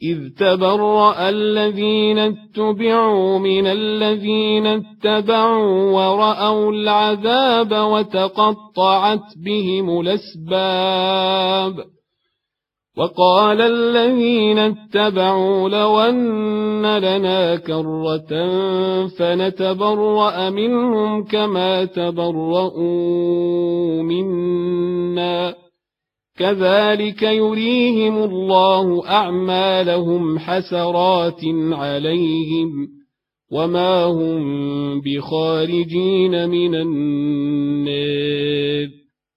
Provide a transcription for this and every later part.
إذ تبرأ الذين اتبعوا من الذين اتبعوا ورأوا العذاب وتقطعت بهم الأسباب وقال الذين اتبعوا لو أن لنا كرة فنتبرأ منهم كما تبرؤوا منا كذلك يريهم الله أعمالهم حسرات عليهم وما هم بخارجين من النار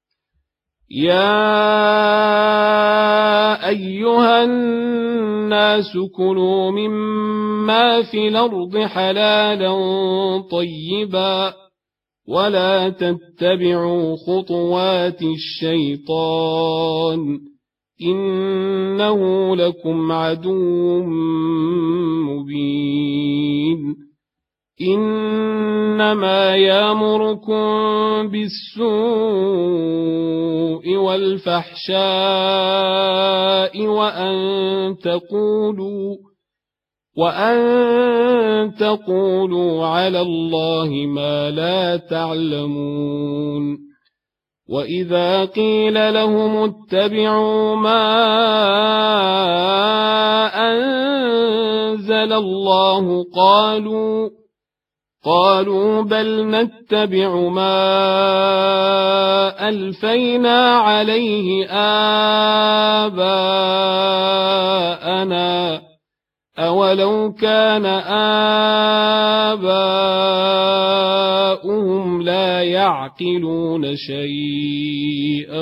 يا أيها الناس كلوا مما في الأرض حلالا طيبا ولا تتبعوا خطوات الشيطان إنه لكم عدو مبين إنما يأمركم بالسوء والفحشاء وأن تقولوا على الله ما لا تعلمون وإذا قيل لهم اتبعوا ما أنزل الله قالوا بل نتبع ما ألفينا عليه آباءنا أولو كان آباؤهم لا يعقلون شيئا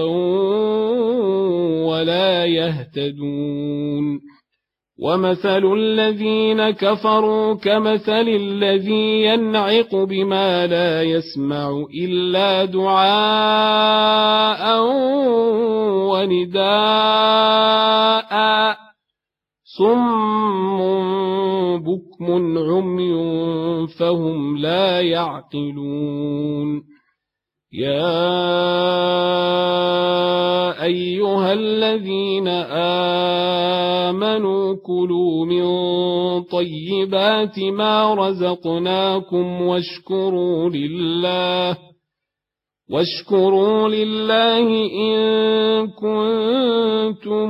ولا يهتدون ومثل الذين كفروا كمثل الذي ينعق بما لا يسمع إلا دعاء ونداء صم بكم عمي فهم لا يعقلون يا أيها الذين آمنوا كلوا من طيبات ما رزقناكم واشكروا لله إن كنتم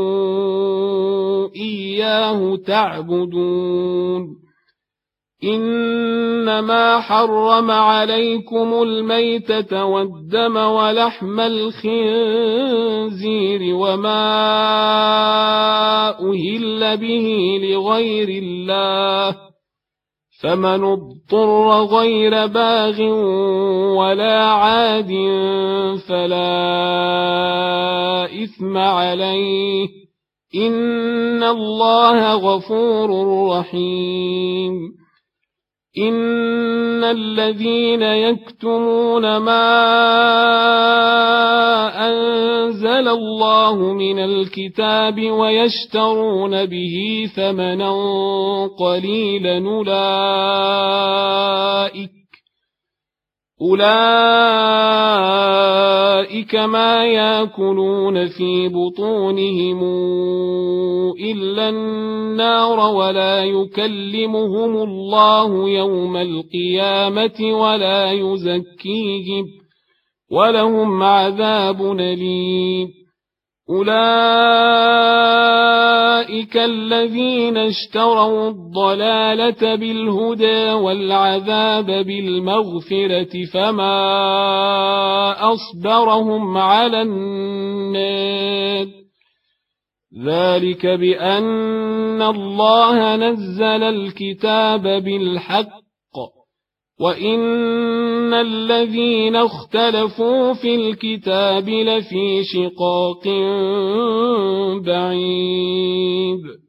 إياه تعبدون إنما حرم عليكم الميتة والدم ولحم الخنزير وما أهل به لغير الله فمن اضطر غير باغ ولا عاد فلا إثم عليه إن الله غفور رحيم إن الذين يكتمون ما أنزل الله من الكتاب ويشترون به ثمنا قليلا أولئك ما يأكلون في بطونهم إلا النار ولا يكلمهم الله يوم القيامة ولا يزكيهم ولهم عذاب أليم أولئك الذين اشتروا الضلالة بالهدى والعذاب بالمغفرة فما أصبرهم على النار ذلك بأن الله نزل الكتاب بالحق وإن الذين اختلفوا في الكتاب لفي شقاق بعيد